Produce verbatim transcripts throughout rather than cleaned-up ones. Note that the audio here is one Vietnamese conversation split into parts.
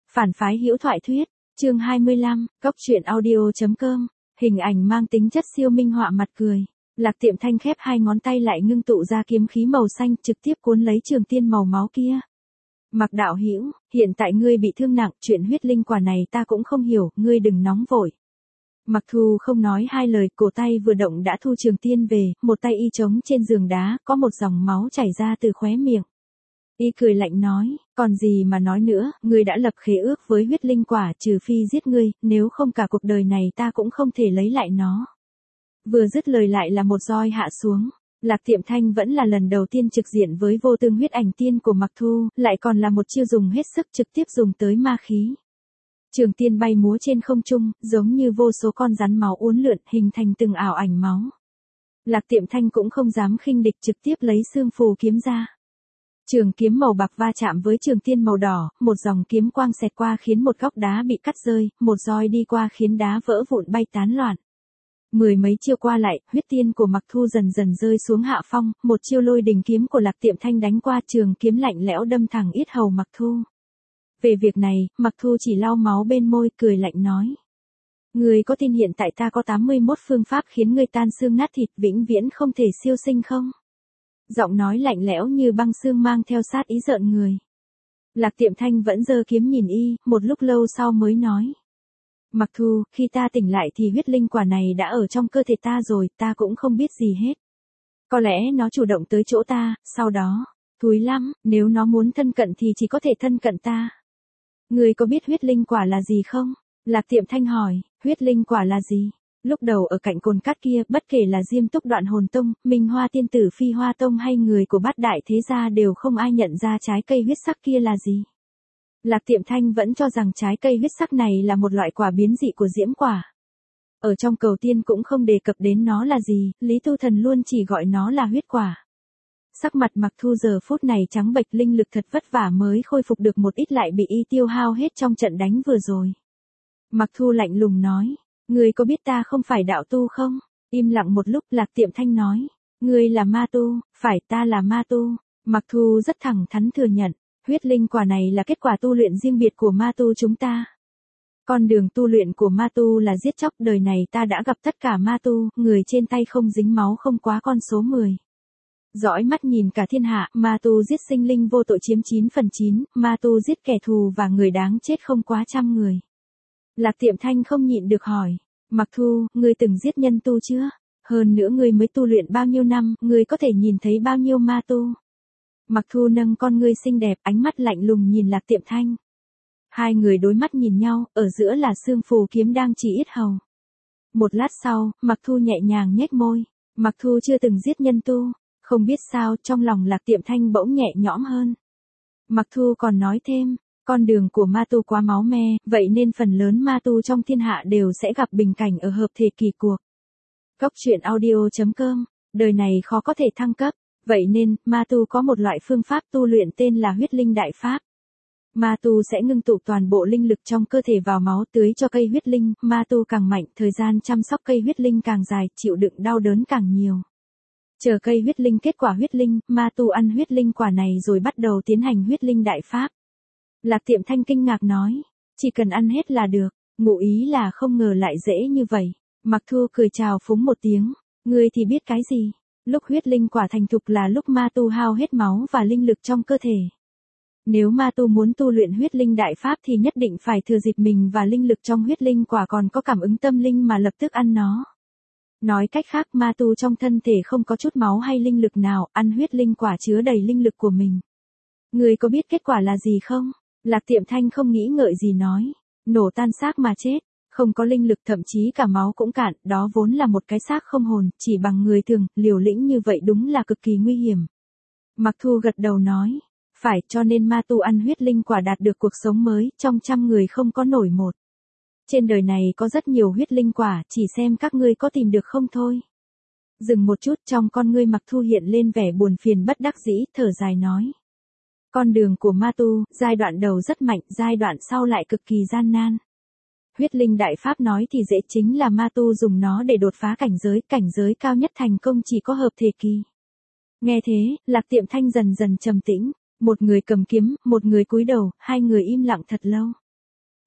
Phản phái hữu thoại thuyết, chương hai mươi lăm, cốc truyện audio chấm com, hình ảnh mang tính chất siêu minh họa mặt cười. Lạc Tiệm Thanh khép hai ngón tay lại ngưng tụ ra kiếm khí màu xanh trực tiếp cuốn lấy trường tiên màu máu kia. Mặc đạo hữu, hiện tại ngươi bị thương nặng, chuyện huyết linh quả này ta cũng không hiểu, ngươi đừng nóng vội. Mặc Thu không nói hai lời, cổ tay vừa động đã thu trường tiên về, một tay y trống trên giường đá, có một dòng máu chảy ra từ khóe miệng. Y cười lạnh nói, còn gì mà nói nữa, ngươi đã lập khế ước với huyết linh quả, trừ phi giết ngươi, nếu không cả cuộc đời này ta cũng không thể lấy lại nó. Vừa dứt lời lại là một roi hạ xuống. Lạc Tiệm Thanh vẫn là lần đầu tiên trực diện với vô tương huyết ảnh tiên của Mặc Thu, lại còn là một chiêu dùng hết sức trực tiếp dùng tới ma khí. Trường tiên bay múa trên không trung, giống như vô số con rắn máu uốn lượn hình thành từng ảo ảnh máu. Lạc Tiệm Thanh cũng không dám khinh địch, trực tiếp lấy xương phù kiếm ra. Trường kiếm màu bạc va chạm với trường tiên màu đỏ, một dòng kiếm quang xẹt qua khiến một góc đá bị cắt rơi, một roi đi qua khiến đá vỡ vụn bay tán loạn. Mười mấy chiêu qua lại, huyết tiên của Mặc Thu dần dần rơi xuống hạ phong, một chiêu lôi đình kiếm của Lạc Tiệm Thanh đánh qua, trường kiếm lạnh lẽo đâm thẳng yết hầu Mặc Thu. Về việc này, Mặc Thu chỉ lau máu bên môi, cười lạnh nói. Ngươi có tin hiện tại ta có tám mươi mốt phương pháp khiến ngươi tan xương nát thịt, vĩnh viễn không thể siêu sinh không? Giọng nói lạnh lẽo như băng xương mang theo sát ý rợn người. Lạc Tiệm Thanh vẫn giơ kiếm nhìn y, một lúc lâu sau mới nói. Mặc Thu, khi ta tỉnh lại thì huyết linh quả này đã ở trong cơ thể ta rồi, ta cũng không biết gì hết. Có lẽ nó chủ động tới chỗ ta, sau đó, thúi lắm, nếu nó muốn thân cận thì chỉ có thể thân cận ta. Ngươi có biết huyết linh quả là gì không? Lạc Tiệm Thanh hỏi, huyết linh quả là gì? Lúc đầu ở cạnh cồn cát kia, bất kể là Diêm Túc Đoạn Hồn Tông, Minh Hoa Tiên Tử Phi Hoa Tông hay người của bát đại thế gia đều không ai nhận ra trái cây huyết sắc kia là gì. Lạc Tiệm Thanh vẫn cho rằng trái cây huyết sắc này là một loại quả biến dị của diễm quả. Ở trong cầu tiên cũng không đề cập đến nó là gì, Lý Tu Thần luôn chỉ gọi nó là huyết quả. Sắc mặt Mặc Thu giờ phút này trắng bệch, linh lực thật vất vả mới khôi phục được một ít lại bị y tiêu hao hết trong trận đánh vừa rồi. Mặc Thu lạnh lùng nói, ngươi có biết ta không phải đạo tu không? Im lặng một lúc, Lạc Tiệm Thanh nói, ngươi là ma tu, phải, ta là ma tu. Mặc Thu rất thẳng thắn thừa nhận. Huyết linh quả này là kết quả tu luyện riêng biệt của ma tu chúng ta. Con đường tu luyện của ma tu là giết chóc, đời này ta đã gặp tất cả ma tu, người trên tay không dính máu không quá con số mười. Dõi mắt nhìn cả thiên hạ, ma tu giết sinh linh vô tội chiếm chín phần chín, ma tu giết kẻ thù và người đáng chết không quá trăm người. Lạc Tiệm Thanh không nhịn được hỏi, Mặc Thu, ngươi từng giết nhân tu chưa? Hơn nữa ngươi mới tu luyện bao nhiêu năm, ngươi có thể nhìn thấy bao nhiêu ma tu? Mặc Thu nâng con ngươi xinh đẹp, ánh mắt lạnh lùng nhìn Lạc Tiệm Thanh. Hai người đối mắt nhìn nhau, ở giữa là xương phù kiếm đang chỉ yết hầu. Một lát sau, Mặc Thu nhẹ nhàng nhếch môi. Mặc Thu chưa từng giết nhân tu, không biết sao, trong lòng Lạc Tiệm Thanh bỗng nhẹ nhõm hơn. Mặc Thu còn nói thêm, con đường của ma tu quá máu me, vậy nên phần lớn ma tu trong thiên hạ đều sẽ gặp bình cảnh ở hợp thể kỳ cuộc. Cốc truyện audio chấm com, đời này khó có thể thăng cấp. Vậy nên, ma tu có một loại phương pháp tu luyện tên là huyết linh đại pháp. Ma tu sẽ ngưng tụ toàn bộ linh lực trong cơ thể vào máu tưới cho cây huyết linh, ma tu càng mạnh, thời gian chăm sóc cây huyết linh càng dài, chịu đựng đau đớn càng nhiều. Chờ cây huyết linh kết quả huyết linh, ma tu ăn huyết linh quả này rồi bắt đầu tiến hành huyết linh đại pháp. Lạc Tiệm Thanh kinh ngạc nói, chỉ cần ăn hết là được, ngụ ý là không ngờ lại dễ như vậy. Mặc Thu cười chào phúng một tiếng, ngươi thì biết cái gì? Lúc huyết linh quả thành thục là lúc ma tu hao hết máu và linh lực trong cơ thể. Nếu ma tu muốn tu luyện huyết linh đại pháp thì nhất định phải thừa dịp mình và linh lực trong huyết linh quả còn có cảm ứng tâm linh mà lập tức ăn nó. Nói cách khác, ma tu trong thân thể không có chút máu hay linh lực nào, ăn huyết linh quả chứa đầy linh lực của mình. Ngươi có biết kết quả là gì không? Lạc Tiệm Thanh không nghĩ ngợi gì nói, nổ tan xác mà chết. Không có linh lực, thậm chí cả máu cũng cạn, đó vốn là một cái xác không hồn, chỉ bằng người thường, liều lĩnh như vậy đúng là cực kỳ nguy hiểm. Mặc Thu gật đầu nói, phải, cho nên ma tu ăn huyết linh quả đạt được cuộc sống mới, trong trăm người không có nổi một. Trên đời này có rất nhiều huyết linh quả, chỉ xem các ngươi có tìm được không thôi. Dừng một chút, trong con ngươi Mặc Thu hiện lên vẻ buồn phiền bất đắc dĩ, thở dài nói. Con đường của ma tu, giai đoạn đầu rất mạnh, giai đoạn sau lại cực kỳ gian nan. Huyết linh đại pháp nói thì dễ, chính là ma tu dùng nó để đột phá cảnh giới, cảnh giới cao nhất thành công chỉ có hợp thể kỳ. Nghe thế, Lạc Tiệm Thanh dần dần trầm tĩnh, một người cầm kiếm, một người cúi đầu, hai người im lặng thật lâu.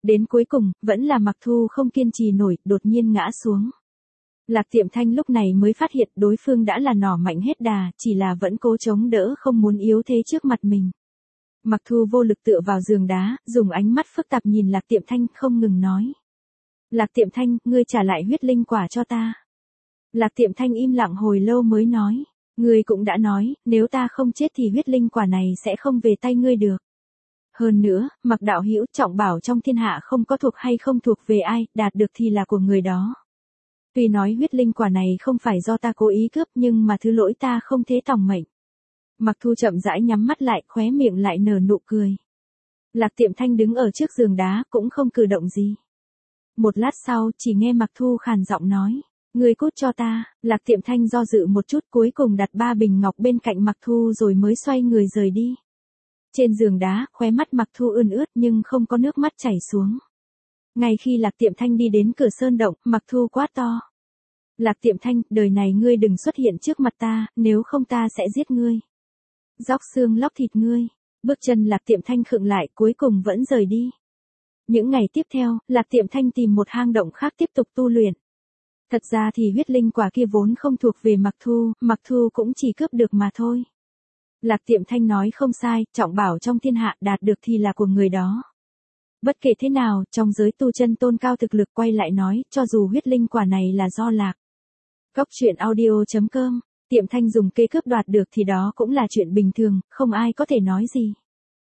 Đến cuối cùng, vẫn là Mặc Thu không kiên trì nổi, đột nhiên ngã xuống. Lạc Tiệm Thanh lúc này mới phát hiện đối phương đã là nỏ mạnh hết đà, chỉ là vẫn cố chống đỡ không muốn yếu thế trước mặt mình. Mặc Thu vô lực tựa vào giường đá, dùng ánh mắt phức tạp nhìn Lạc Tiệm Thanh không ngừng nói. Lạc Tiệm Thanh, ngươi trả lại huyết linh quả cho ta. Lạc Tiệm Thanh im lặng hồi lâu mới nói. Ngươi cũng đã nói, nếu ta không chết thì huyết linh quả này sẽ không về tay ngươi được. Hơn nữa, Mặc đạo hữu, trọng bảo trong thiên hạ không có thuộc hay không thuộc về ai, đạt được thì là của người đó. Tuy nói huyết linh quả này không phải do ta cố ý cướp nhưng mà thứ lỗi ta không thế tòng mệnh. Mặc Thu chậm rãi nhắm mắt lại, khóe miệng lại nở nụ cười. Lạc Tiệm Thanh đứng ở trước giường đá cũng không cử động gì. Một lát sau, chỉ nghe Mặc Thu khàn giọng nói. Ngươi cút cho ta. Lạc Tiệm Thanh do dự một chút, cuối cùng đặt ba bình ngọc bên cạnh Mặc Thu rồi mới xoay người rời đi. Trên giường đá, khóe mắt Mặc Thu ươn ướt nhưng không có nước mắt chảy xuống. Ngay khi Lạc Tiệm Thanh đi đến cửa sơn động, Mặc Thu quát to. Lạc Tiệm Thanh, đời này ngươi đừng xuất hiện trước mặt ta, nếu không ta sẽ giết ngươi. Róc xương lóc thịt ngươi. Bước chân Lạc Tiệm Thanh khựng lại, cuối cùng vẫn rời đi. Những ngày tiếp theo, Lạc Tiệm Thanh tìm một hang động khác tiếp tục tu luyện. Thật ra thì huyết linh quả kia vốn không thuộc về Mặc Thu, Mặc Thu cũng chỉ cướp được mà thôi. Lạc Tiệm Thanh nói không sai, trọng bảo trong thiên hạ đạt được thì là của người đó. Bất kể thế nào, trong giới tu chân tôn cao thực lực quay lại nói, cho dù huyết linh quả này là do Lạc. Góc truyện audio chấm com, Tiệm Thanh dùng kê cướp đoạt được thì đó cũng là chuyện bình thường, không ai có thể nói gì.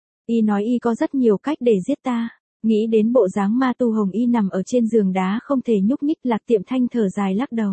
Y nói y có rất nhiều cách để giết ta. Nghĩ đến bộ dáng ma tu hồng y nằm ở trên giường đá không thể nhúc nhích, Lạc Tiệm Thanh thở dài lắc đầu.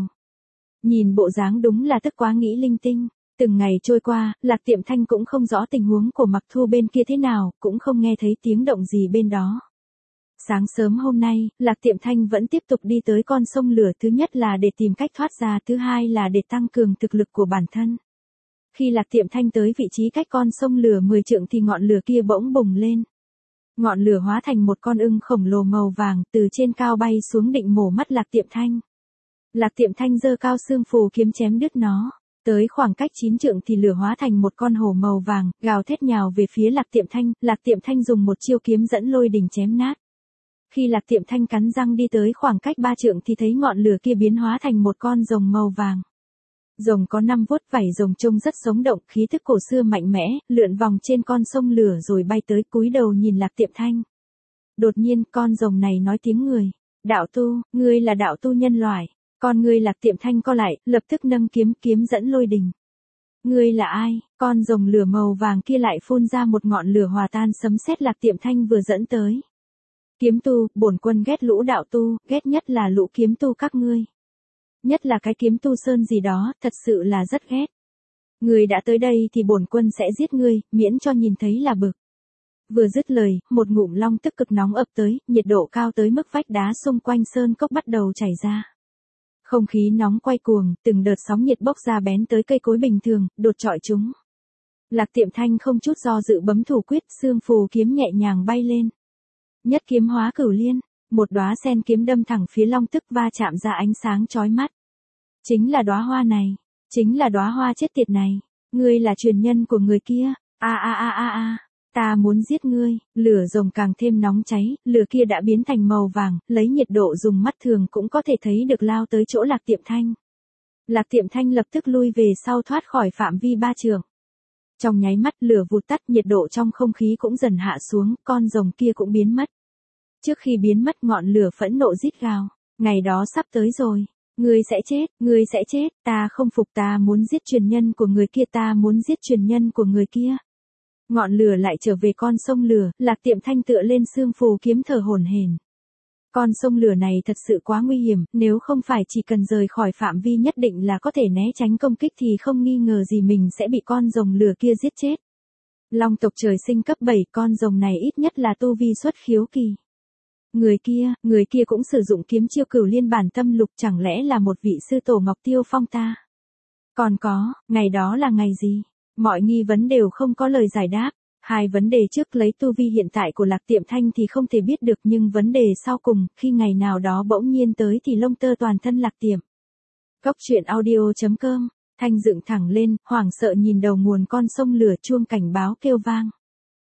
Nhìn bộ dáng đúng là tức quá nghĩ linh tinh. Từng ngày trôi qua, Lạc Tiệm Thanh cũng không rõ tình huống của Mặc Thu bên kia thế nào, cũng không nghe thấy tiếng động gì bên đó. Sáng sớm hôm nay, Lạc Tiệm Thanh vẫn tiếp tục đi tới con sông lửa, thứ nhất là để tìm cách thoát ra, thứ hai là để tăng cường thực lực của bản thân. Khi Lạc Tiệm Thanh tới vị trí cách con sông lửa mười trượng thì ngọn lửa kia bỗng bùng lên. Ngọn lửa hóa thành một con ưng khổng lồ màu vàng, từ trên cao bay xuống định mổ mắt Lạc Tiệm Thanh. Lạc Tiệm Thanh giơ cao xương phù kiếm chém đứt nó. Tới khoảng cách chín trượng thì lửa hóa thành một con hổ màu vàng, gào thét nhào về phía Lạc Tiệm Thanh, Lạc Tiệm Thanh dùng một chiêu kiếm dẫn lôi đình chém nát. Khi Lạc Tiệm Thanh cắn răng đi tới khoảng cách ba trượng thì thấy ngọn lửa kia biến hóa thành một con rồng màu vàng. Rồng có năm vuốt, vảy rồng trông rất sống động, khí thức cổ xưa mạnh mẽ, lượn vòng trên con sông lửa rồi bay tới, cúi đầu nhìn Lạc Tiệm Thanh. Đột nhiên, con rồng này nói tiếng người. Đạo tu, ngươi là đạo tu nhân loại. Con ngươi Lạc Tiệm Thanh co lại, lập tức nâng kiếm, kiếm dẫn lôi đình. Ngươi là ai? Con rồng lửa màu vàng kia lại phun ra một ngọn lửa hòa tan sấm sét Lạc Tiệm Thanh vừa dẫn tới. Kiếm tu, bổn quân ghét lũ đạo tu, ghét nhất là lũ kiếm tu các ngươi. Nhất là cái kiếm tu sơn gì đó, thật sự là rất ghét. Ngươi đã tới đây thì bổn quân sẽ giết ngươi, miễn cho nhìn thấy là bực. Vừa dứt lời, một ngụm long tức cực nóng ập tới, nhiệt độ cao tới mức vách đá xung quanh sơn cốc bắt đầu chảy ra. Không khí nóng quay cuồng, từng đợt sóng nhiệt bốc ra bén tới cây cối bình thường, đột chọi chúng. Lạc Tiệm Thanh không chút do dự bấm thủ quyết, xương phù kiếm nhẹ nhàng bay lên. Nhất kiếm hóa cửu liên, một đóa sen kiếm đâm thẳng phía long tức va chạm ra ánh sáng chói mắt. Chính là đóa hoa này, chính là đóa hoa chết tiệt này, ngươi là truyền nhân của người kia, a a a a a, ta muốn giết ngươi. Lửa rồng càng thêm nóng cháy, lửa kia đã biến thành màu vàng, lấy nhiệt độ dùng mắt thường cũng có thể thấy được lao tới chỗ Lạc Tiệm Thanh. Lạc Tiệm Thanh lập tức lui về sau thoát khỏi phạm vi ba trượng. Trong nháy mắt lửa vụt tắt, nhiệt độ trong không khí cũng dần hạ xuống, con rồng kia cũng biến mất. Trước khi biến mất ngọn lửa phẫn nộ rít gào, ngày đó sắp tới rồi. Ngươi sẽ chết, ngươi sẽ chết, ta không phục, ta muốn giết truyền nhân của người kia, ta muốn giết truyền nhân của người kia. Ngọn lửa lại trở về con sông lửa, Lạc Tiệm Thanh tựa lên xương phù kiếm thở hổn hển. Con sông lửa này thật sự quá nguy hiểm, nếu không phải chỉ cần rời khỏi phạm vi nhất định là có thể né tránh công kích thì không nghi ngờ gì mình sẽ bị con rồng lửa kia giết chết. Long tộc trời sinh cấp bảy, con rồng này ít nhất là tu vi xuất khiếu kỳ. Người kia, người kia cũng sử dụng kiếm chiêu cửu liên bản tâm lục, chẳng lẽ là một vị sư tổ Ngọc Tiêu Phong ta? Còn có, ngày đó là ngày gì? Mọi nghi vấn đều không có lời giải đáp. Hai vấn đề trước lấy tu vi hiện tại của Lạc Tiệm Thanh thì không thể biết được, nhưng vấn đề sau cùng, khi ngày nào đó bỗng nhiên tới thì lông tơ toàn thân Lạc Tiệm. Góc truyện audio chấm com, Thanh dựng thẳng lên, hoảng sợ nhìn đầu nguồn con sông lửa, chuông cảnh báo kêu vang.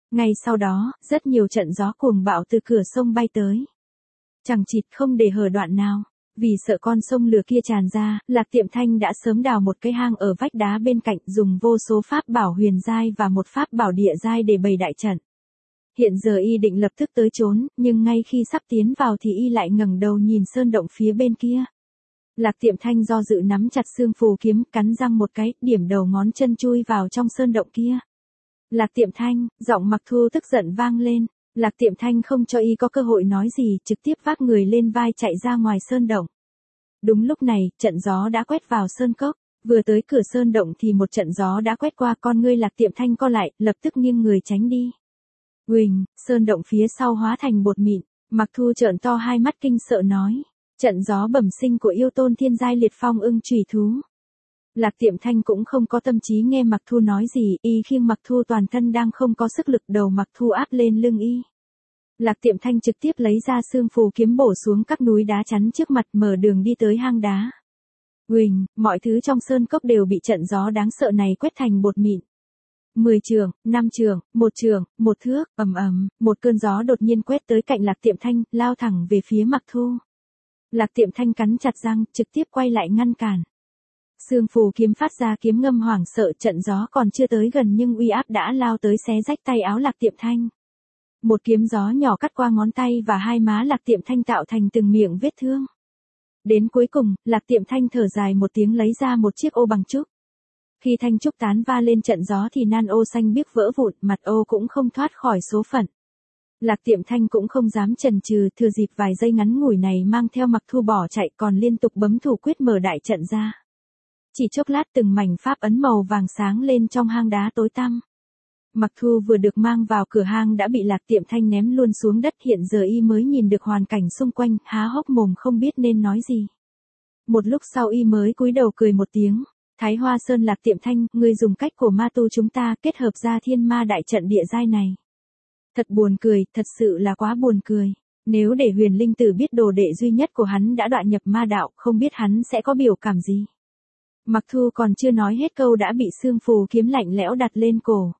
Ngay sau đó, rất nhiều trận gió cuồng bạo từ cửa sông bay tới. Chẳng chịt không để hở đoạn nào. Vì sợ con sông lửa kia tràn ra, Lạc Tiệm Thanh đã sớm đào một cái hang ở vách đá bên cạnh, dùng vô số pháp bảo huyền giai và một pháp bảo địa giai để bày đại trận. Hiện giờ y định lập tức tới trốn, nhưng ngay khi sắp tiến vào thì y lại ngẩng đầu nhìn sơn động phía bên kia. Lạc Tiệm Thanh do dự nắm chặt xương phù kiếm, cắn răng một cái, điểm đầu ngón chân chui vào trong sơn động kia. Lạc Tiệm Thanh, giọng Mặc Thu tức giận vang lên. Lạc Tiệm Thanh không cho y có cơ hội nói gì, trực tiếp vác người lên vai chạy ra ngoài sơn động. Đúng lúc này, trận gió đã quét vào sơn cốc, vừa tới cửa sơn động thì một trận gió đã quét qua, con ngươi Lạc Tiệm Thanh co lại, lập tức nghiêng người tránh đi. Uỳnh, sơn động phía sau hóa thành bột mịn, Mặc Thu trợn to hai mắt kinh sợ nói, trận gió bẩm sinh của yêu tôn thiên giai liệt phong ưng chủy thú. Lạc Tiệm Thanh cũng không có tâm trí nghe Mặc Thu nói gì, y khiêng Mặc Thu toàn thân đang không có sức lực, đầu Mặc Thu áp lên lưng y. Lạc Tiệm Thanh trực tiếp lấy ra xương phù kiếm bổ xuống các núi đá chắn trước mặt, mở đường đi tới hang đá. Uỳnh, mọi thứ trong sơn cốc đều bị trận gió đáng sợ này quét thành bột mịn. Mười trường, năm trường, một trường, một thước, ầm ầm, một cơn gió đột nhiên quét tới cạnh Lạc Tiệm Thanh, lao thẳng về phía Mặc Thu. Lạc Tiệm Thanh cắn chặt răng, trực tiếp quay lại ngăn cản. Xương phù kiếm phát ra kiếm ngâm hoảng sợ, trận gió còn chưa tới gần nhưng uy áp đã lao tới xé rách tay áo Lạc Tiệm Thanh. Một kiếm gió nhỏ cắt qua ngón tay và hai má Lạc Tiệm Thanh tạo thành từng miệng vết thương. Đến cuối cùng, Lạc Tiệm Thanh thở dài một tiếng lấy ra một chiếc ô bằng trúc. Khi thanh trúc tán va lên trận gió thì nan ô xanh biếc vỡ vụn, mặt ô cũng không thoát khỏi số phận. Lạc Tiệm Thanh cũng không dám chần chừ, thừa dịp vài giây ngắn ngủi này mang theo Mặc Thu bỏ chạy, còn liên tục bấm thủ quyết mở đại trận ra. Chỉ chốc lát từng mảnh pháp ấn màu vàng sáng lên trong hang đá tối tăm. Mặc Thu vừa được mang vào cửa hang đã bị Lạc Tiệm Thanh ném luôn xuống đất, hiện giờ y mới nhìn được hoàn cảnh xung quanh, há hốc mồm không biết nên nói gì. Một lúc sau y mới cúi đầu cười một tiếng, Thái Hoa Sơn Lạc Tiệm Thanh, ngươi dùng cách của ma tu chúng ta kết hợp ra thiên ma đại trận địa giai này. Thật buồn cười, thật sự là quá buồn cười. Nếu để Huyền Linh Tử biết đồ đệ duy nhất của hắn đã đoạn nhập ma đạo, không biết hắn sẽ có biểu cảm gì. Mặc Thu còn chưa nói hết câu đã bị xương phù kiếm lạnh lẽo đặt lên cổ.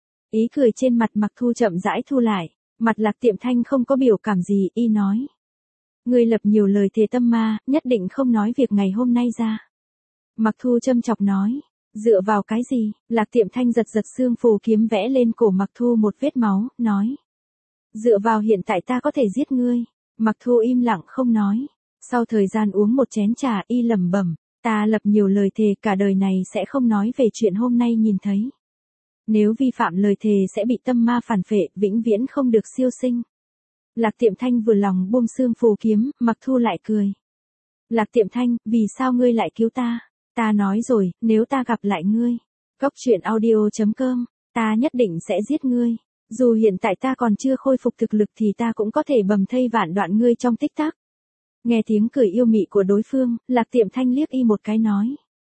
Ý cười trên mặt Mặc Thu chậm rãi thu lại, mặt Lạc Tiệm Thanh không có biểu cảm gì, y nói. Ngươi lập nhiều lời thề tâm ma, nhất định không nói việc ngày hôm nay ra. Mặc Thu châm chọc nói, dựa vào cái gì? Lạc Tiệm Thanh giật giật xương phù kiếm vẽ lên cổ Mặc Thu một vết máu, nói. Dựa vào hiện tại ta có thể giết ngươi. Mặc Thu im lặng không nói. Sau thời gian uống một chén trà, y lẩm bẩm, ta lập nhiều lời thề cả đời này sẽ không nói về chuyện hôm nay nhìn thấy. Nếu vi phạm lời thề sẽ bị tâm ma phản phệ, vĩnh viễn không được siêu sinh. Lạc Tiệm Thanh vừa lòng buông xương phù kiếm, Mặc Thu lại cười. Lạc Tiệm Thanh, vì sao ngươi lại cứu ta? Ta nói rồi, nếu ta gặp lại ngươi, Cốc truyện audio chấm com, ta nhất định sẽ giết ngươi. Dù hiện tại ta còn chưa khôi phục thực lực thì ta cũng có thể bầm thây vạn đoạn ngươi trong tích tắc. Nghe tiếng cười yêu mị của đối phương, Lạc Tiệm Thanh liếc y một cái nói.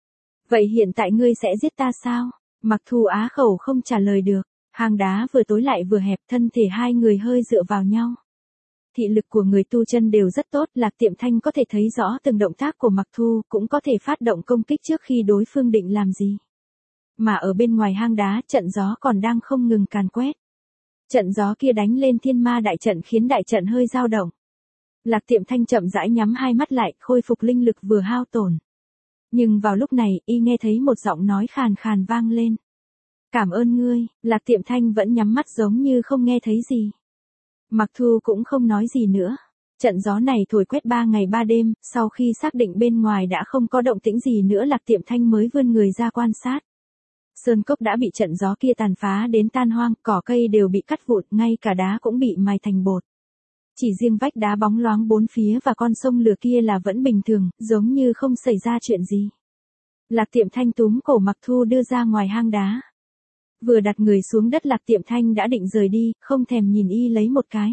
Vậy hiện tại ngươi sẽ giết ta sao? Mặc Thu á khẩu không trả lời được, hang đá vừa tối lại vừa hẹp, thân thể hai người hơi dựa vào nhau. Thị lực của người tu chân đều rất tốt, Lạc Tiệm Thanh có thể thấy rõ từng động tác của Mặc Thu, cũng có thể phát động công kích trước khi đối phương định làm gì. Mà ở bên ngoài hang đá, trận gió còn đang không ngừng càn quét. Trận gió kia đánh lên thiên ma đại trận khiến đại trận hơi dao động. Lạc Tiệm Thanh chậm rãi nhắm hai mắt lại, khôi phục linh lực vừa hao tổn. Nhưng vào lúc này, y nghe thấy một giọng nói khàn khàn vang lên. Cảm ơn ngươi. Lạc Tiệm Thanh vẫn nhắm mắt giống như không nghe thấy gì. Mặc Thu cũng không nói gì nữa. Trận gió này thổi quét ba ngày ba đêm, sau khi xác định bên ngoài đã không có động tĩnh gì nữa, Lạc Tiệm Thanh mới vươn người ra quan sát. Sơn cốc đã bị trận gió kia tàn phá đến tan hoang, cỏ cây đều bị cắt vụn, ngay cả đá cũng bị mài thành bột. Chỉ riêng vách đá bóng loáng bốn phía và con sông lửa kia là vẫn bình thường, giống như không xảy ra chuyện gì. Lạc Tiệm Thanh túm cổ Mặc Thu đưa ra ngoài hang đá. Vừa đặt người xuống đất, Lạc Tiệm Thanh đã định rời đi, không thèm nhìn y lấy một cái.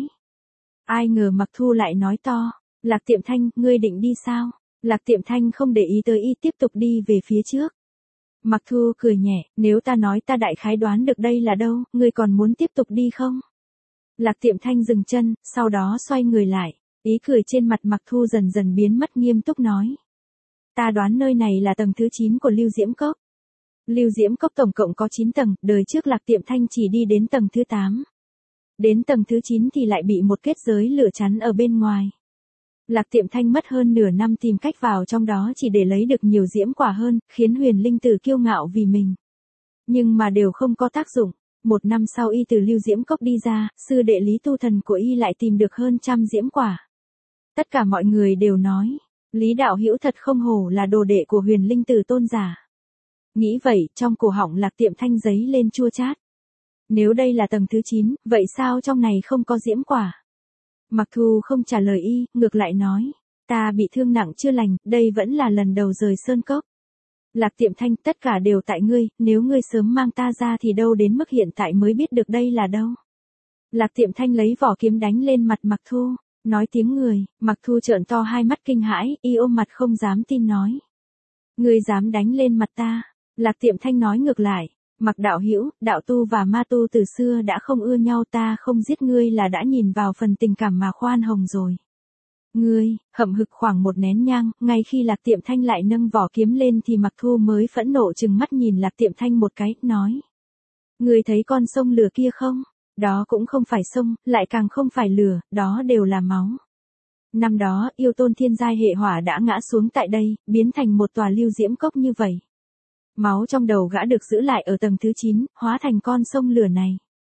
Ai ngờ Mặc Thu lại nói to, Lạc Tiệm Thanh, ngươi định đi sao? Lạc Tiệm Thanh không để ý tới y, tiếp tục đi về phía trước. Mặc Thu cười nhẹ, nếu ta nói ta đại khái đoán được đây là đâu, ngươi còn muốn tiếp tục đi không? Lạc Tiệm Thanh dừng chân, sau đó xoay người lại, ý cười trên mặt Mặc Thu dần dần biến mất, nghiêm túc nói. Ta đoán nơi này là tầng thứ chín của Lưu Diễm Cốc. Lưu Diễm Cốc tổng cộng có chín tầng, đời trước Lạc Tiệm Thanh chỉ đi đến tầng thứ tám. Đến tầng thứ chín thì lại bị một kết giới lửa chắn ở bên ngoài. Lạc Tiệm Thanh mất hơn nửa năm tìm cách vào trong đó chỉ để lấy được nhiều diễm quả hơn, khiến huyền linh tử kiêu ngạo vì mình. Nhưng mà đều không có tác dụng. Một năm sau y từ lưu diễm cốc đi ra, sư đệ Lý Tu Thần của y lại tìm được hơn trăm diễm quả. Tất cả mọi người đều nói, Lý đạo hữu thật không hổ là đồ đệ của huyền linh tử tôn giả. Nghĩ vậy, trong cổ họng Lạc Tiệm Thanh giấy lên chua chát. Nếu đây là tầng thứ chín, vậy sao trong này không có diễm quả? Mặc Thu không trả lời y, ngược lại nói, ta bị thương nặng chưa lành, đây vẫn là lần đầu rời sơn cốc. Lạc Tiệm Thanh, tất cả đều tại ngươi, nếu ngươi sớm mang ta ra thì đâu đến mức hiện tại mới biết được đây là đâu. Lạc Tiệm Thanh lấy vỏ kiếm đánh lên mặt Mặc Thu, nói tiếng người, Mặc Thu trợn to hai mắt kinh hãi, y ôm mặt không dám tin nói. Ngươi dám đánh lên mặt ta? Lạc Tiệm Thanh nói ngược lại, Mặc đạo hữu, đạo tu và ma tu từ xưa đã không ưa nhau, ta không giết ngươi là đã nhìn vào phần tình cảm mà khoan hồng rồi. Ngươi, hậm hực khoảng một nén nhang, ngay khi Lạc Tiệm Thanh lại nâng vỏ kiếm lên thì Mặc Thu mới phẫn nộ trừng mắt nhìn Lạc Tiệm Thanh một cái, nói. Ngươi thấy con sông lửa kia không? Đó cũng không phải sông, lại càng không phải lửa, đó đều là máu. Năm đó, yêu tôn thiên giai hệ hỏa đã ngã xuống tại đây, biến thành một tòa lưu diễm cốc như vậy. Máu trong đầu gã được giữ lại ở tầng thứ chín, hóa thành con sông lửa này.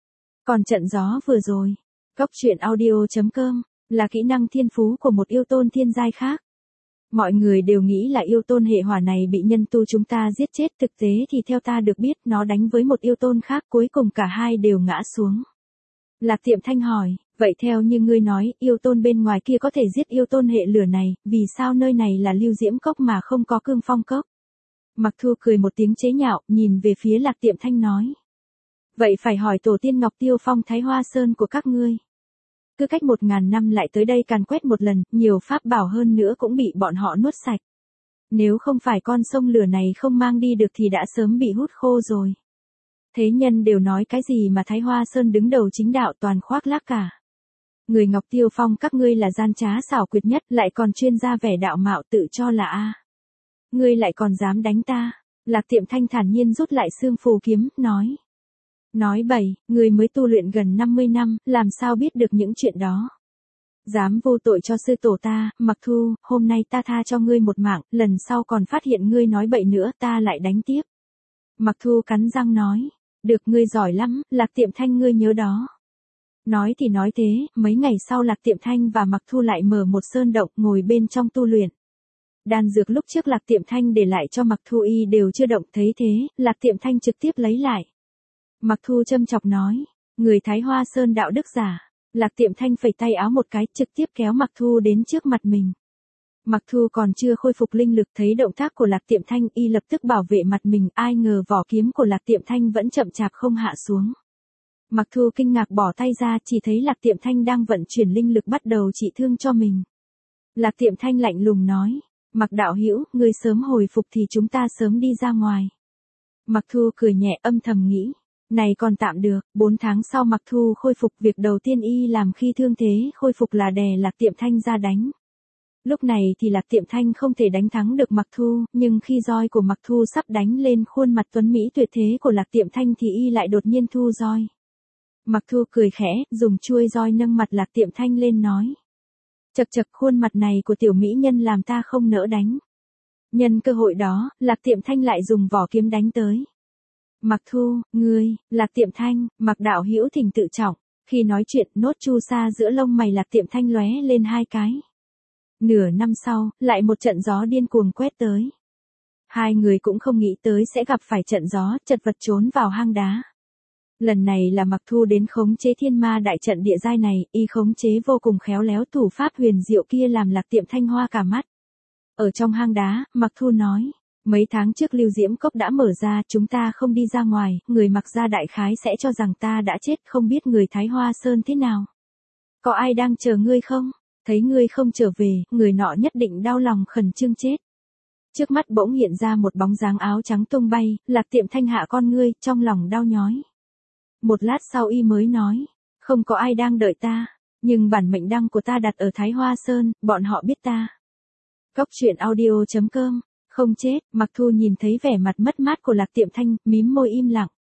Còn trận gió vừa rồi, cốc truyện audio chấm com, là kỹ năng thiên phú của một yêu tôn thiên giai khác. Mọi người đều nghĩ là yêu tôn hệ hỏa này bị nhân tu chúng ta giết chết, thực tế thì theo ta được biết nó đánh với một yêu tôn khác, cuối cùng cả hai đều ngã xuống. Lạc Tiệm Thanh hỏi, vậy theo như ngươi nói, yêu tôn bên ngoài kia có thể giết yêu tôn hệ lửa này, vì sao nơi này là lưu diễm cốc mà không có cương phong cốc? Mặc Thu cười một tiếng chế nhạo, nhìn về phía Lạc Tiệm Thanh nói. Vậy phải hỏi tổ tiên Ngọc Tiêu Phong Thái Hoa Sơn của các ngươi. Cứ cách một ngàn năm lại tới đây càn quét một lần, nhiều pháp bảo hơn nữa cũng bị bọn họ nuốt sạch. Nếu không phải con sông lửa này không mang đi được thì đã sớm bị hút khô rồi. Thế nhân đều nói cái gì mà Thái Hoa Sơn đứng đầu chính đạo toàn khoác lác cả. Người Ngọc Tiêu Phong các ngươi là gian trá xảo quyệt nhất, lại còn chuyên gia vẻ đạo mạo tự cho là a. Ngươi lại còn dám đánh ta. Lạc Tiệm Thanh thản nhiên rút lại xương phù kiếm, nói. Nói bậy, ngươi mới tu luyện gần năm mươi năm, làm sao biết được những chuyện đó. Dám vô tội cho sư tổ ta, Mặc Thu, hôm nay ta tha cho ngươi một mạng, lần sau còn phát hiện ngươi nói bậy nữa ta lại đánh tiếp. Mặc Thu cắn răng nói. Được, ngươi giỏi lắm, Lạc Tiệm Thanh ngươi nhớ đó. Nói thì nói thế, mấy ngày sau Lạc Tiệm Thanh và Mặc Thu lại mở một sơn động, ngồi bên trong tu luyện. Đan dược lúc trước Lạc Tiệm Thanh để lại cho Mặc Thu y đều chưa động, thấy thế, Lạc Tiệm Thanh trực tiếp lấy lại. Mặc Thu châm chọc nói, người Thái Hoa Sơn đạo đức giả. Lạc Tiệm Thanh phẩy tay áo một cái, trực tiếp kéo Mặc Thu đến trước mặt mình. Mặc Thu còn chưa khôi phục linh lực, thấy động tác của Lạc Tiệm Thanh y lập tức bảo vệ mặt mình, ai ngờ vỏ kiếm của Lạc Tiệm Thanh vẫn chậm chạp không hạ xuống. Mặc Thu kinh ngạc bỏ tay ra, chỉ thấy Lạc Tiệm Thanh đang vận chuyển linh lực bắt đầu trị thương cho mình. Lạc Tiệm Thanh lạnh lùng nói, Mặc đạo hữu, ngươi sớm hồi phục thì chúng ta sớm đi ra ngoài. Mặc Thu cười nhẹ, âm thầm nghĩ, này còn tạm được. Bốn tháng sau Mặc Thu khôi phục, việc đầu tiên y làm khi thương thế khôi phục là đè Lạc Tiệm Thanh ra đánh. Lúc này thì Lạc Tiệm Thanh không thể đánh thắng được Mặc Thu, nhưng khi roi của Mặc Thu sắp đánh lên khuôn mặt tuấn mỹ tuyệt thế của Lạc Tiệm Thanh thì y lại đột nhiên thu roi. Mặc Thu cười khẽ, dùng chuôi roi nâng mặt Lạc Tiệm Thanh lên nói. Chật chật, khuôn mặt này của tiểu mỹ nhân làm ta không nỡ đánh. Nhân cơ hội đó, Lạc Tiệm Thanh lại dùng vỏ kiếm đánh tới. Mặc Thu, ngươi, Lạc Tiệm Thanh, Mặc đạo hữu thỉnh tự trọng. Khi nói chuyện, nốt chu sa giữa lông mày Lạc Tiệm Thanh lóe lên hai cái. Nửa năm sau, lại một trận gió điên cuồng quét tới. Hai người cũng không nghĩ tới sẽ gặp phải trận gió, chật vật trốn vào hang đá. Lần này là Mặc Thu đến khống chế thiên ma đại trận địa giai này, y khống chế vô cùng khéo léo, thủ pháp huyền diệu kia làm Lạc Tiệm Thanh hoa cả mắt. Ở trong hang đá, Mặc Thu nói, mấy tháng trước lưu diễm cốc đã mở ra, chúng ta không đi ra ngoài, người Mặc gia đại khái sẽ cho rằng ta đã chết, không biết người Thái Hoa Sơn thế nào. Có ai đang chờ ngươi không? Thấy ngươi không trở về, người nọ nhất định đau lòng khẩn trương chết. Trước mắt bỗng hiện ra một bóng dáng áo trắng tung bay, Lạc Tiệm Thanh hạ con ngươi, trong lòng đau nhói. Một lát sau y mới nói, không có ai đang đợi ta, nhưng bản mệnh đăng của ta đặt ở Thái Hoa Sơn, bọn họ biết ta. Cốc truyện audio chấm com, không chết. Mặc Thu nhìn thấy vẻ mặt mất mát của Lạc Tiệm Thanh, mím môi im lặng.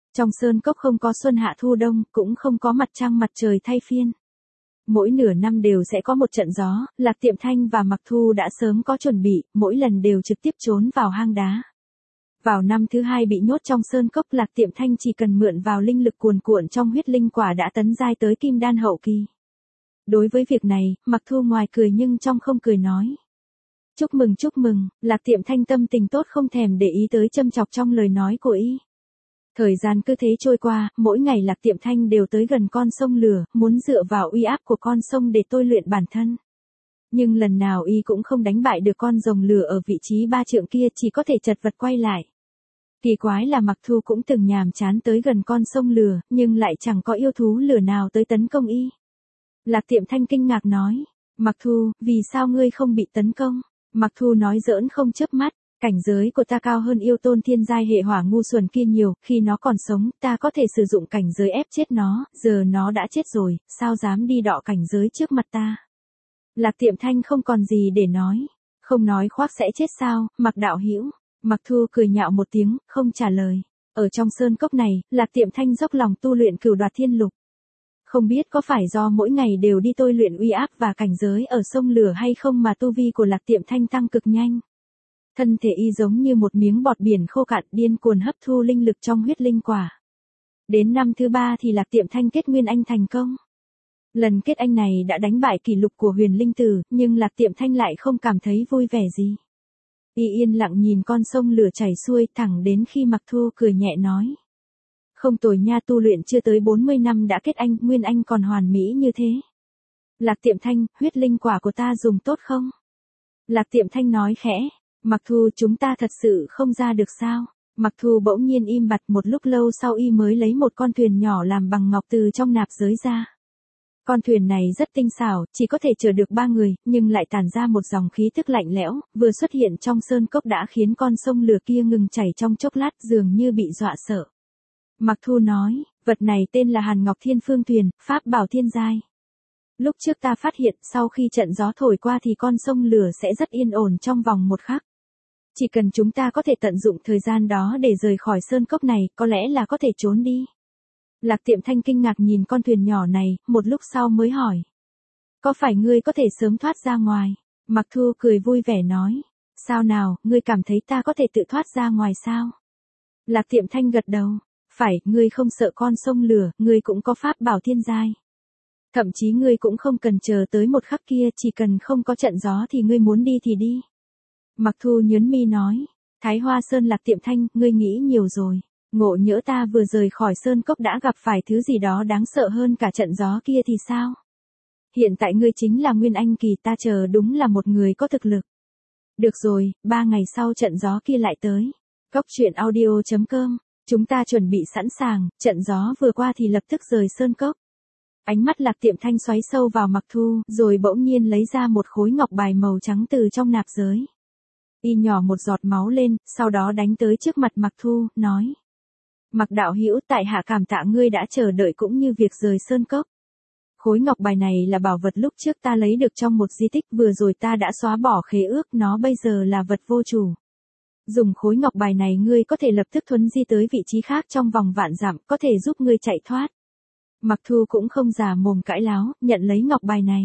Trong sơn cốc không có xuân hạ thu đông, cũng không có mặt trăng mặt trời thay phiên. Mỗi nửa năm đều sẽ có một trận gió, Lạc Tiệm Thanh và Mặc Thu đã sớm có chuẩn bị, mỗi lần đều trực tiếp trốn vào hang đá. Vào năm thứ hai bị nhốt trong sơn cốc, Lạc Tiệm Thanh chỉ cần mượn vào linh lực cuồn cuộn trong huyết linh quả đã tấn giai tới kim đan hậu kỳ. Đối với việc này, Mặc Thu ngoài cười nhưng trong không cười nói. Chúc mừng chúc mừng, Lạc Tiệm Thanh tâm tình tốt không thèm để ý tới châm chọc trong lời nói của y. Thời gian cứ thế trôi qua, mỗi ngày Lạc Tiệm Thanh đều tới gần con sông lửa, muốn dựa vào uy áp của con sông để tôi luyện bản thân. Nhưng lần nào y cũng không đánh bại được con rồng lửa ở vị trí ba trượng kia, chỉ có thể chật vật quay lại. Kỳ quái là Mặc Thu cũng từng nhàm chán tới gần con sông lửa, nhưng lại chẳng có yêu thú lửa nào tới tấn công y. Lạc Tiệm Thanh kinh ngạc nói, Mặc Thu, vì sao ngươi không bị tấn công? Mặc Thu nói giỡn không chớp mắt, cảnh giới của ta cao hơn yêu tôn thiên giai hệ hỏa ngu xuẩn kia nhiều, khi nó còn sống, ta có thể sử dụng cảnh giới ép chết nó, giờ nó đã chết rồi, sao dám đi đọ cảnh giới trước mặt ta? Lạc Tiệm Thanh không còn gì để nói, không nói khoác sẽ chết sao, Mặc đạo hữu. Mặc Thu cười nhạo một tiếng, không trả lời. Ở trong sơn cốc này, Lạc Tiệm Thanh dốc lòng tu luyện Cửu Đoạt Thiên Lục. Không biết có phải do mỗi ngày đều đi tôi luyện uy áp và cảnh giới ở sông lửa hay không mà tu vi của Lạc Tiệm Thanh tăng cực nhanh. Thân thể y giống như một miếng bọt biển khô cạn, điên cuồng hấp thu linh lực trong huyết linh quả. Đến năm thứ ba thì Lạc Tiệm Thanh kết nguyên anh thành công. Lần kết anh này đã đánh bại kỷ lục của Huyền Linh Tử, nhưng Lạc Tiệm Thanh lại không cảm thấy vui vẻ gì. Y yên lặng nhìn con sông lửa chảy xuôi thẳng đến khi Mặc Thu cười nhẹ nói. Không tồi nha, tu luyện chưa tới bốn mươi năm đã kết anh, nguyên anh còn hoàn mỹ như thế. Lạc Tiệm Thanh, huyết linh quả của ta dùng tốt không? Lạc Tiệm Thanh nói khẽ. Mặc Thu, chúng ta thật sự không ra được sao? Mặc Thu bỗng nhiên im bặt, một lúc lâu sau y mới lấy một con thuyền nhỏ làm bằng ngọc từ trong nạp giới ra. Con thuyền này rất tinh xảo, chỉ có thể chở được ba người, nhưng lại tản ra một dòng khí tức lạnh lẽo, vừa xuất hiện trong sơn cốc đã khiến con sông lửa kia ngừng chảy trong chốc lát, dường như bị dọa sợ. Mặc Thu nói, vật này tên là Hàn Ngọc Thiên Phương Thuyền, pháp bảo thiên giai. Lúc trước ta phát hiện, sau khi trận gió thổi qua thì con sông lửa sẽ rất yên ổn trong vòng một khắc. Chỉ cần chúng ta có thể tận dụng thời gian đó để rời khỏi sơn cốc này, có lẽ là có thể trốn đi. Lạc Tiệm Thanh kinh ngạc nhìn con thuyền nhỏ này, một lúc sau mới hỏi. Có phải ngươi có thể sớm thoát ra ngoài? Mặc Thu cười vui vẻ nói. Sao nào, ngươi cảm thấy ta có thể tự thoát ra ngoài sao? Lạc Tiệm Thanh gật đầu. Phải, ngươi không sợ con sông lửa, ngươi cũng có pháp bảo thiên giai. Thậm chí ngươi cũng không cần chờ tới một khắc kia, chỉ cần không có trận gió thì ngươi muốn đi thì đi. Mặc Thu nhớn mi nói. Thái Hoa Sơn. Lạc Tiệm Thanh, ngươi nghĩ nhiều rồi. Ngộ nhỡ ta vừa rời khỏi sơn cốc đã gặp phải thứ gì đó đáng sợ hơn cả trận gió kia thì sao? Hiện tại ngươi chính là Nguyên Anh kỳ, ta chờ đúng là một người có thực lực. Được rồi, ba ngày sau trận gió kia lại tới. Cốc truyện audio chấm com, chúng ta chuẩn bị sẵn sàng, trận gió vừa qua thì lập tức rời sơn cốc. Ánh mắt Lạc Tiệm Thanh xoáy sâu vào Mặc Thu, rồi bỗng nhiên lấy ra một khối ngọc bài màu trắng từ trong nạp giới. Y nhỏ một giọt máu lên, sau đó đánh tới trước mặt Mặc Thu, nói. Mặc đạo hữu, tại hạ cảm tạ ngươi đã chờ đợi cũng như việc rời sơn cốc. Khối ngọc bài này là bảo vật lúc trước ta lấy được trong một di tích, vừa rồi ta đã xóa bỏ khế ước, nó bây giờ là vật vô chủ. Dùng khối ngọc bài này ngươi có thể lập tức thuấn di tới vị trí khác trong vòng vạn dặm, có thể giúp ngươi chạy thoát. Mặc Thu cũng không già mồm cãi láo, nhận lấy ngọc bài này.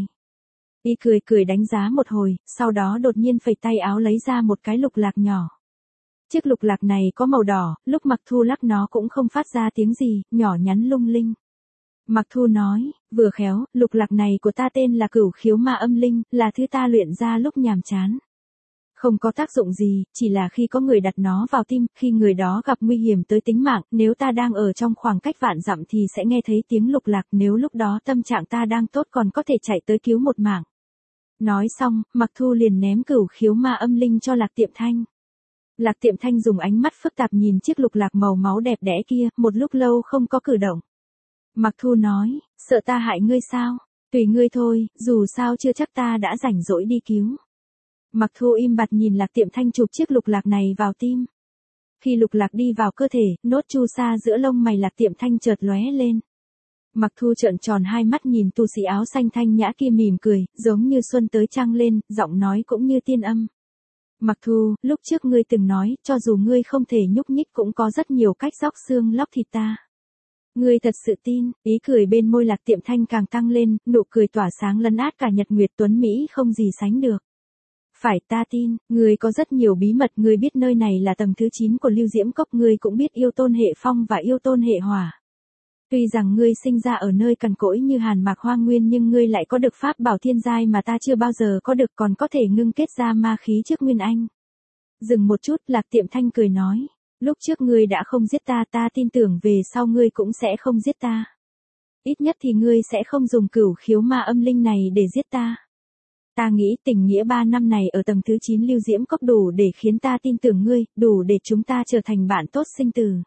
Y cười cười đánh giá một hồi, sau đó đột nhiên phẩy tay áo lấy ra một cái lục lạc nhỏ. Chiếc lục lạc này có màu đỏ, lúc Mặc Thu lắc nó cũng không phát ra tiếng gì, nhỏ nhắn lung linh. Mặc Thu nói, vừa khéo, lục lạc này của ta tên là Cửu Khiếu Ma Âm Linh, là thứ ta luyện ra lúc nhàm chán. Không có tác dụng gì, chỉ là khi có người đặt nó vào tim, khi người đó gặp nguy hiểm tới tính mạng, nếu ta đang ở trong khoảng cách vạn dặm thì sẽ nghe thấy tiếng lục lạc, nếu lúc đó tâm trạng ta đang tốt còn có thể chạy tới cứu một mạng. Nói xong, Mặc Thu liền ném Cửu Khiếu Ma Âm Linh cho Lạc Tiệm Thanh. Lạc Tiệm Thanh dùng ánh mắt phức tạp nhìn chiếc lục lạc màu máu đẹp đẽ kia, một lúc lâu không có cử động. Mặc Thu nói, sợ ta hại ngươi sao? Tùy ngươi thôi, dù sao chưa chắc ta đã rảnh rỗi đi cứu. Mặc Thu im bặt nhìn Lạc Tiệm Thanh chụp chiếc lục lạc này vào tim. Khi lục lạc đi vào cơ thể, nốt chu sa giữa lông mày Lạc Tiệm Thanh chợt lóe lên. Mặc Thu trợn tròn hai mắt nhìn tu sĩ áo xanh thanh nhã kia mỉm cười, giống như xuân tới trăng lên, giọng nói cũng như tiên âm. Mặc Thu, lúc trước ngươi từng nói, cho dù ngươi không thể nhúc nhích cũng có rất nhiều cách róc xương lóc thịt ta. Ngươi thật sự tin, ý cười bên môi Lạc Tiệm Thanh càng tăng lên, nụ cười tỏa sáng lấn át cả nhật nguyệt tuấn Mỹ không gì sánh được. Phải ta tin, ngươi có rất nhiều bí mật, ngươi biết nơi này là tầng thứ chín của Lưu Diễm Cốc, ngươi cũng biết yêu tôn hệ phong và yêu tôn hệ hỏa. Tuy rằng ngươi sinh ra ở nơi cằn cỗi như Hàn Mạc Hoang Nguyên nhưng ngươi lại có được pháp bảo thiên giai mà ta chưa bao giờ có được, còn có thể ngưng kết ra ma khí trước Nguyên Anh. Dừng một chút, Lạc Tiệm Thanh cười nói, lúc trước ngươi đã không giết ta, ta tin tưởng về sau ngươi cũng sẽ không giết ta. Ít nhất thì ngươi sẽ không dùng cửu khiếu ma âm linh này để giết ta. Ta nghĩ tình nghĩa ba năm này ở tầng thứ chín Lưu Diễm Cốc đủ để khiến ta tin tưởng ngươi, đủ để chúng ta trở thành bạn tốt sinh tử.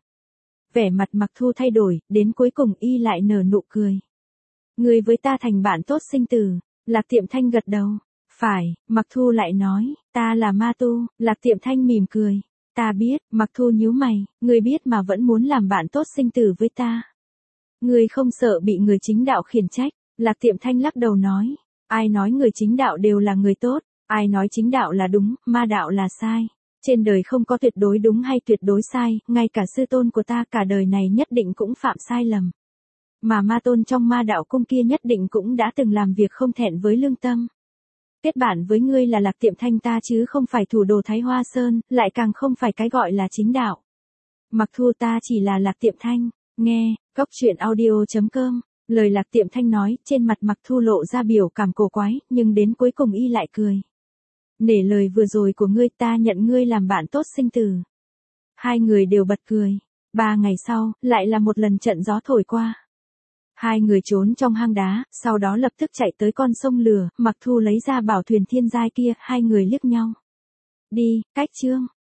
Vẻ mặt Mặc Thu thay đổi, đến cuối cùng y lại nở nụ cười. Ngươi với ta thành bạn tốt sinh tử. Lạc Tiệm Thanh gật đầu. Phải, Mặc Thu lại nói, ta là ma tu. Lạc Tiệm Thanh mỉm cười. Ta biết, Mặc Thu nhíu mày, ngươi biết mà vẫn muốn làm bạn tốt sinh tử với ta. Ngươi không sợ bị người chính đạo khiển trách. Lạc Tiệm Thanh lắc đầu nói, ai nói người chính đạo đều là người tốt, ai nói chính đạo là đúng, ma đạo là sai. Trên đời không có tuyệt đối đúng hay tuyệt đối sai, ngay cả sư tôn của ta cả đời này nhất định cũng phạm sai lầm. Mà ma tôn trong ma đạo cung kia nhất định cũng đã từng làm việc không thẹn với lương tâm. Kết bạn với ngươi là Lạc Tiệm Thanh ta chứ không phải thủ đồ Thái Hoa Sơn, lại càng không phải cái gọi là chính đạo. Mặc Thu ta chỉ là Lạc Tiệm Thanh, nghe, cốc truyện audio chấm com. Lời Lạc Tiệm Thanh nói, trên mặt Mặc Thu lộ ra biểu cảm cổ quái, nhưng đến cuối cùng y lại cười. Nể lời vừa rồi của ngươi, ta nhận ngươi làm bạn tốt sinh tử. Hai người đều bật cười. Ba ngày sau, lại là một lần trận gió thổi qua. Hai người trốn trong hang đá, sau đó lập tức chạy tới con sông lửa, Mặc Thu lấy ra bảo thuyền thiên giai kia, hai người liếc nhau. Đi, cách chương.